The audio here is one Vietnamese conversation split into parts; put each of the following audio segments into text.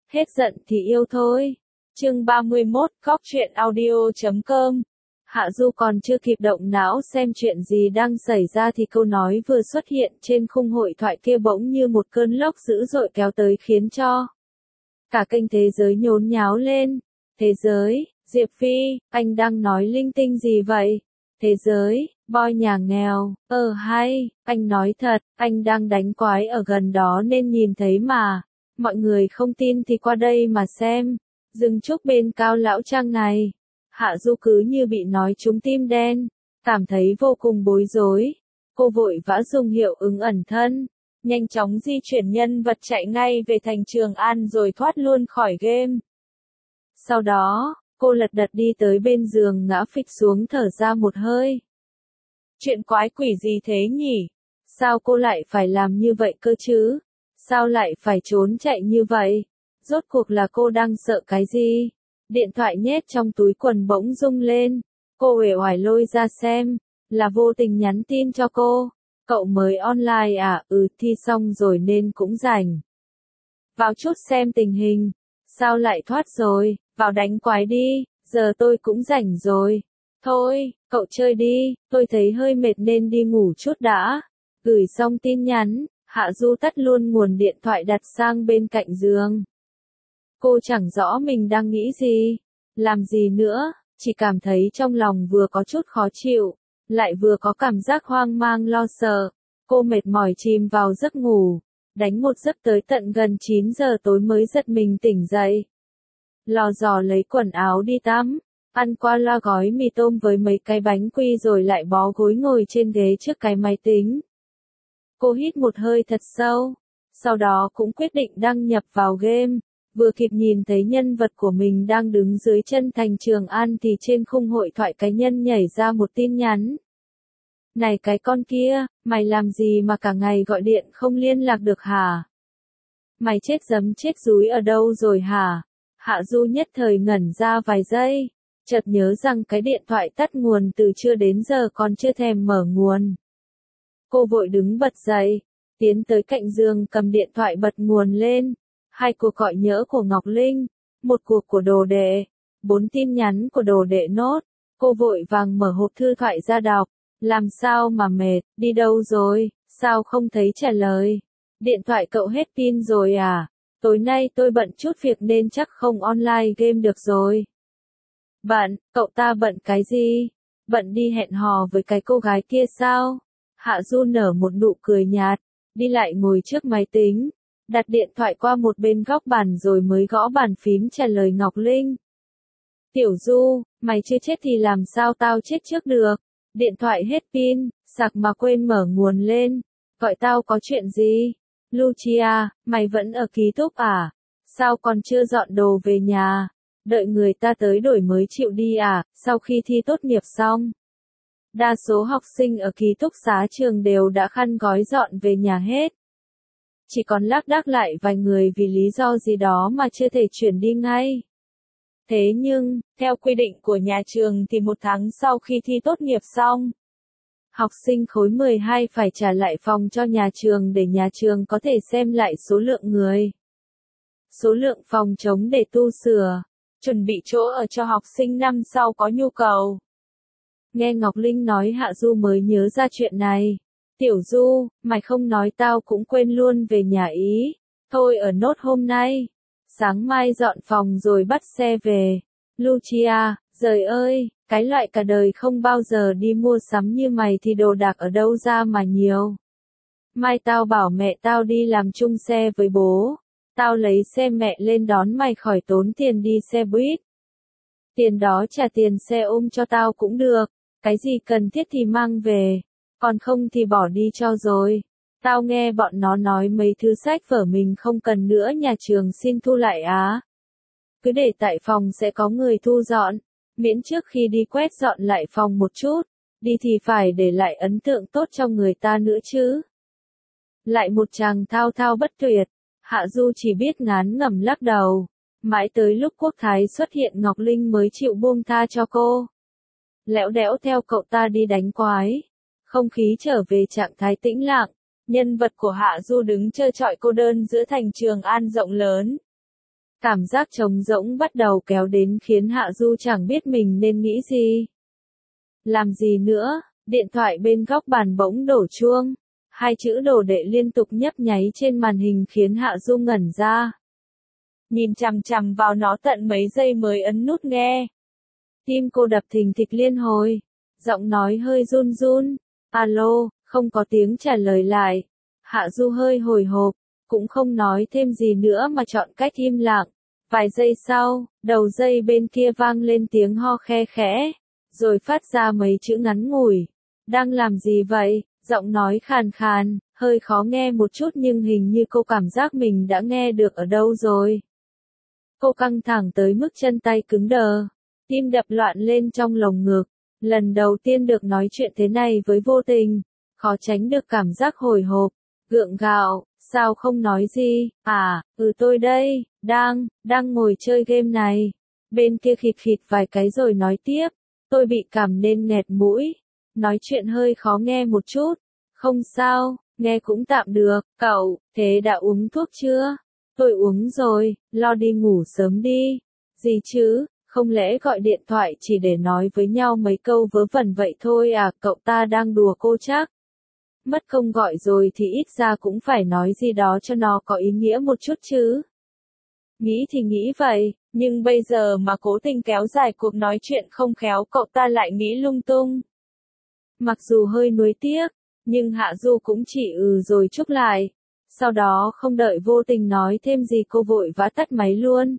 Hết giận thì yêu thôi. Chương 31, Góc truyện audio.com. Hạ Du còn chưa kịp động não xem chuyện gì đang xảy ra thì câu nói vừa xuất hiện trên khung hội thoại kia bỗng như một cơn lốc dữ dội kéo tới khiến cho cả kênh thế giới nhốn nháo lên. Thế giới, Diệp Phi, anh đang nói linh tinh gì vậy? Thế giới, boy nhà nghèo, hay, anh nói thật, anh đang đánh quái ở gần đó nên nhìn thấy mà. Mọi người không tin thì qua đây mà xem. Dừng trúc bên cao lão trang này. Hạ Du cứ như bị nói trúng tim đen, cảm thấy vô cùng bối rối. Cô vội vã dùng hiệu ứng ẩn thân, nhanh chóng di chuyển nhân vật chạy ngay về thành Trường An rồi thoát luôn khỏi game. Sau đó, cô lật đật đi tới bên giường ngã phịch xuống thở ra một hơi. Chuyện quái quỷ gì thế nhỉ? Sao cô lại phải làm như vậy cơ chứ? Sao lại phải trốn chạy như vậy? Rốt cuộc là cô đang sợ cái gì? Điện thoại nhét trong túi quần bỗng rung lên. Cô uể oải lôi ra xem. Là vô tình nhắn tin cho cô. Cậu mới online à? Thi xong rồi nên cũng rảnh. Vào chút xem tình hình. Sao lại thoát rồi? Vào đánh quái đi. Giờ tôi cũng rảnh rồi. Thôi, cậu chơi đi. Tôi thấy hơi mệt nên đi ngủ chút đã. Gửi xong tin nhắn, Hạ Du tắt luôn nguồn điện thoại đặt sang bên cạnh giường. Cô chẳng rõ mình đang nghĩ gì, làm gì nữa, chỉ cảm thấy trong lòng vừa có chút khó chịu, lại vừa có cảm giác hoang mang lo sợ. Cô mệt mỏi chìm vào giấc ngủ, đánh một giấc tới tận gần 9 giờ tối mới giật mình tỉnh dậy. Lò dò lấy quần áo đi tắm, ăn qua loa gói mì tôm với mấy cái bánh quy rồi lại bó gối ngồi trên ghế trước cái máy tính. Cô hít một hơi thật sâu, sau đó cũng quyết định đăng nhập vào game. Vừa kịp nhìn thấy nhân vật của mình đang đứng dưới chân thành Trường An thì trên khung hội thoại cá nhân nhảy ra một tin nhắn. Này cái con kia, mày làm gì mà cả ngày gọi điện không liên lạc được hả? Mày chết giấm chết dúi ở đâu rồi hả? Hạ Du nhất thời ngẩn ra vài giây, chợt nhớ rằng cái điện thoại tắt nguồn từ trưa đến giờ còn chưa thèm mở nguồn. Cô vội đứng bật dậy, tiến tới cạnh giường cầm điện thoại bật nguồn lên. 2 cuộc gọi nhỡ của Ngọc Linh, 1 cuộc của đồ đệ, 4 tin nhắn của đồ đệ nốt. Cô vội vàng mở hộp thư thoại ra đọc. Làm sao mà mệt, đi đâu rồi, sao không thấy trả lời? Điện thoại cậu hết pin rồi à? Tối nay tôi bận chút việc nên chắc không online game được rồi. Bận, cậu ta bận cái gì? Bận đi hẹn hò với cái cô gái kia sao? Hạ Du nở một nụ cười nhạt, đi lại ngồi trước máy tính, đặt điện thoại qua một bên góc bàn rồi mới gõ bàn phím trả lời Ngọc Linh. Tiểu Du, mày chưa chết thì làm sao tao chết trước được? Điện thoại hết pin, sạc mà quên mở nguồn lên. Gọi tao có chuyện gì? Lucia, mày vẫn ở ký túc à? Sao còn chưa dọn đồ về nhà? Đợi người ta tới đổi mới chịu đi à, sau khi thi tốt nghiệp xong? Đa số học sinh ở ký túc xá trường đều đã khăn gói dọn về nhà hết. Chỉ còn lác đác lại vài người vì lý do gì đó mà chưa thể chuyển đi ngay. Thế nhưng, theo quy định của nhà trường thì 1 tháng sau khi thi tốt nghiệp xong, học sinh khối 12 phải trả lại phòng cho nhà trường để nhà trường có thể xem lại số lượng người. Số lượng phòng trống để tu sửa, chuẩn bị chỗ ở cho học sinh năm sau có nhu cầu. Nghe Ngọc Linh nói Hạ Du mới nhớ ra chuyện này. Tiểu Du, mày không nói tao cũng quên luôn về nhà ý. Thôi ở nốt hôm nay. Sáng mai dọn phòng rồi bắt xe về. Lucia, giời ơi, cái loại cả đời không bao giờ đi mua sắm như mày thì đồ đạc ở đâu ra mà nhiều. Mai tao bảo mẹ tao đi làm chung xe với bố. Tao lấy xe mẹ lên đón mày khỏi tốn tiền đi xe buýt. Tiền đó trả tiền xe ôm cho tao cũng được. Cái gì cần thiết thì mang về. Còn không thì bỏ đi cho rồi. Tao nghe bọn nó nói mấy thứ sách vở mình không cần nữa nhà trường xin thu lại á. Cứ để tại phòng sẽ có người thu dọn. Miễn trước khi đi quét dọn lại phòng một chút. Đi thì phải để lại ấn tượng tốt cho người ta nữa chứ. Lại một chàng thao thao bất tuyệt. Hạ Du chỉ biết ngán ngẩm lắc đầu. Mãi tới lúc Quốc Thái xuất hiện Ngọc Linh mới chịu buông tha cho cô. Lẽo đẽo theo cậu ta đi đánh quái. Không khí trở về trạng thái tĩnh lặng. Nhân vật của Hạ Du đứng trơ trọi cô đơn giữa thành Trường An rộng lớn. Cảm giác trống rỗng bắt đầu kéo đến khiến Hạ Du chẳng biết mình nên nghĩ gì. Làm gì nữa, điện thoại bên góc bàn bỗng đổ chuông. Hai chữ đồ đệ liên tục nhấp nháy trên màn hình khiến Hạ Du ngẩn ra. Nhìn chằm chằm vào nó tận mấy giây mới ấn nút nghe. Tim cô đập thình thịch liên hồi. Giọng nói hơi run run. Alo, không có tiếng trả lời lại. Hạ Du hơi hồi hộp, cũng không nói thêm gì nữa mà chọn cách im lặng. Vài giây sau, đầu dây bên kia vang lên tiếng ho khe khẽ, rồi phát ra mấy chữ ngắn ngủi. Đang làm gì vậy? Giọng nói khàn khàn, hơi khó nghe một chút nhưng hình như cô cảm giác mình đã nghe được ở đâu rồi. Cô căng thẳng tới mức chân tay cứng đờ, tim đập loạn lên trong lồng ngực. Lần đầu tiên được nói chuyện thế này với Vô Tình, khó tránh được cảm giác hồi hộp, gượng gạo, sao không nói gì, tôi đây, đang ngồi chơi game này. Bên kia khịt khịt vài cái rồi nói tiếp, tôi bị cảm nên nghẹt mũi, nói chuyện hơi khó nghe một chút, không sao, nghe cũng tạm được, cậu, thế đã uống thuốc chưa? Tôi uống rồi, lo đi ngủ sớm đi. Gì chứ? Không lẽ gọi điện thoại chỉ để nói với nhau mấy câu vớ vẩn vậy thôi à, cậu ta đang đùa cô chắc. Mất công gọi rồi thì ít ra cũng phải nói gì đó cho nó có ý nghĩa một chút chứ. Nghĩ thì nghĩ vậy, nhưng bây giờ mà cố tình kéo dài cuộc nói chuyện không khéo cậu ta lại nghĩ lung tung. Mặc dù hơi nuối tiếc, nhưng Hạ Du cũng chỉ rồi chúc lại. Sau đó không đợi Vô Tình nói thêm gì cô vội vã tắt máy luôn.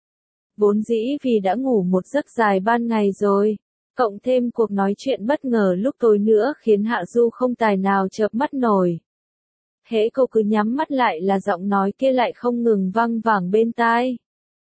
Vốn dĩ vì đã ngủ một giấc dài ban ngày rồi, cộng thêm cuộc nói chuyện bất ngờ lúc tối nữa khiến Hạ Du không tài nào chợp mắt nổi. Hễ cô cứ nhắm mắt lại là giọng nói kia lại không ngừng văng vẳng bên tai.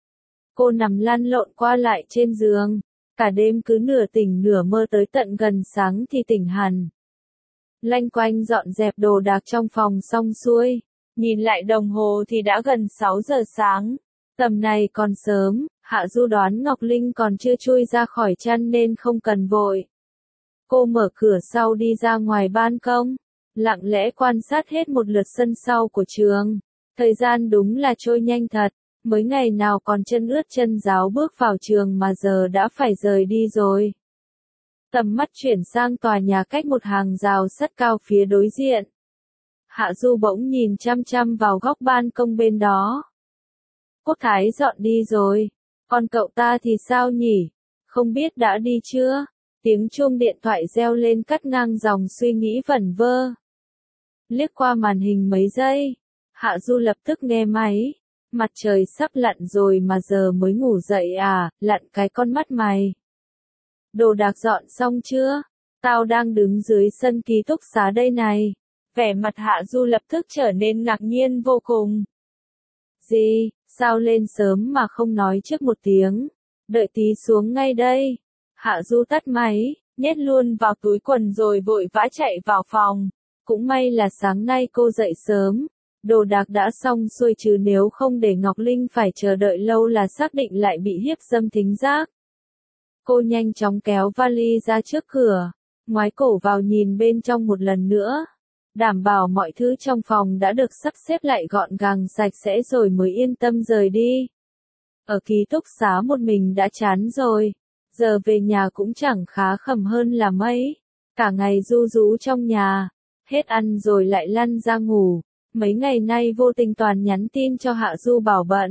Cô nằm lăn lộn qua lại trên giường, cả đêm cứ nửa tỉnh nửa mơ tới tận gần sáng thì tỉnh hẳn. Lanh quanh dọn dẹp đồ đạc trong phòng xong xuôi, nhìn lại đồng hồ thì đã gần 6 giờ sáng. Tầm này còn sớm, Hạ Du đoán Ngọc Linh còn chưa chui ra khỏi chăn nên không cần vội. Cô mở cửa sau đi ra ngoài ban công, lặng lẽ quan sát hết một lượt sân sau của trường. Thời gian đúng là trôi nhanh thật, mới ngày nào còn chân ướt chân ráo bước vào trường mà giờ đã phải rời đi rồi. Tầm mắt chuyển sang tòa nhà cách một hàng rào sắt cao phía đối diện. Hạ Du bỗng nhìn chăm chăm vào góc ban công bên đó. Quốc Thái dọn đi rồi, còn cậu ta thì sao nhỉ? Không biết đã đi chưa? Tiếng chuông điện thoại reo lên cắt ngang dòng suy nghĩ vẩn vơ. Liếc qua màn hình mấy giây, Hạ Du lập tức nghe máy. Mặt trời sắp lặn rồi mà giờ mới ngủ dậy à, lặn cái con mắt mày. Đồ đạc dọn xong chưa? Tao đang đứng dưới sân ký túc xá đây này. Vẻ mặt Hạ Du lập tức trở nên ngạc nhiên vô cùng. Gì, sao lên sớm mà không nói trước một tiếng? Đợi tí xuống ngay đây. Hạ Du tắt máy, nhét luôn vào túi quần rồi vội vã chạy vào phòng. Cũng may là sáng nay cô dậy sớm. Đồ đạc đã xong xuôi chứ nếu không để Ngọc Linh phải chờ đợi lâu là xác định lại bị hiếp dâm thính giác. Cô nhanh chóng kéo vali ra trước cửa, ngoái cổ vào nhìn bên trong một lần nữa. Đảm bảo mọi thứ trong phòng đã được sắp xếp lại gọn gàng sạch sẽ rồi mới yên tâm rời đi. Ở ký túc xá một mình đã chán rồi, giờ về nhà cũng chẳng khá khẩm hơn là mấy. Cả ngày ru rú trong nhà, hết ăn rồi lại lăn ra ngủ. Mấy ngày nay Vô Tình toàn nhắn tin cho Hạ Du bảo bận.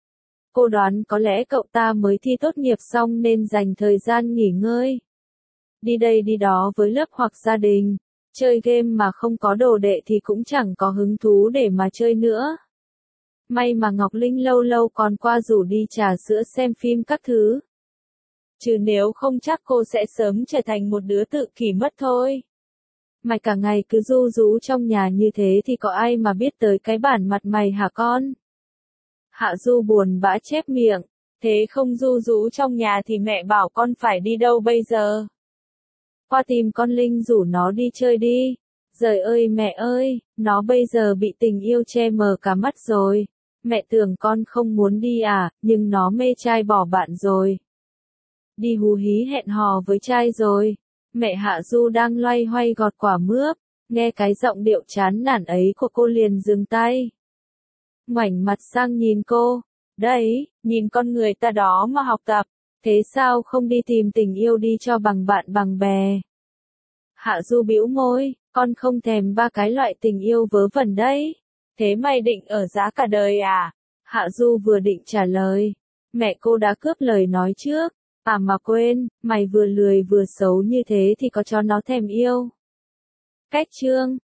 Cô đoán có lẽ cậu ta mới thi tốt nghiệp xong nên dành thời gian nghỉ ngơi. Đi đây đi đó với lớp hoặc gia đình. Chơi game mà không có đồ đệ thì cũng chẳng có hứng thú để mà chơi nữa. May mà Ngọc Linh lâu lâu còn qua rủ đi trà sữa xem phim các thứ. Chứ nếu không chắc cô sẽ sớm trở thành một đứa tự kỷ mất thôi. Mày cả ngày cứ ru rú trong nhà như thế thì có ai mà biết tới cái bản mặt mày hả con? Hạ Du buồn bã chép miệng, thế không ru rú trong nhà thì mẹ bảo con phải đi đâu bây giờ? Qua tìm con Linh rủ nó đi chơi đi. Giời ơi mẹ ơi, nó bây giờ bị tình yêu che mờ cả mắt rồi. Mẹ tưởng con không muốn đi à, nhưng nó mê trai bỏ bạn rồi. Đi hú hí hẹn hò với trai rồi. Mẹ Hạ Du đang loay hoay gọt quả mướp, nghe cái giọng điệu chán nản ấy của cô liền dừng tay. Ngoảnh mặt sang nhìn cô, Đấy, nhìn con người ta đó mà học tập, thế sao không đi tìm tình yêu đi cho bằng bạn bằng bè. Hạ Du bĩu môi, con không thèm ba cái loại tình yêu vớ vẩn đấy. Thế mày định ở dã cả đời à? Hạ Du vừa định trả lời. Mẹ cô đã cướp lời nói trước. À mà quên, mày vừa lười vừa xấu như thế thì có cho nó thèm yêu. Cách chương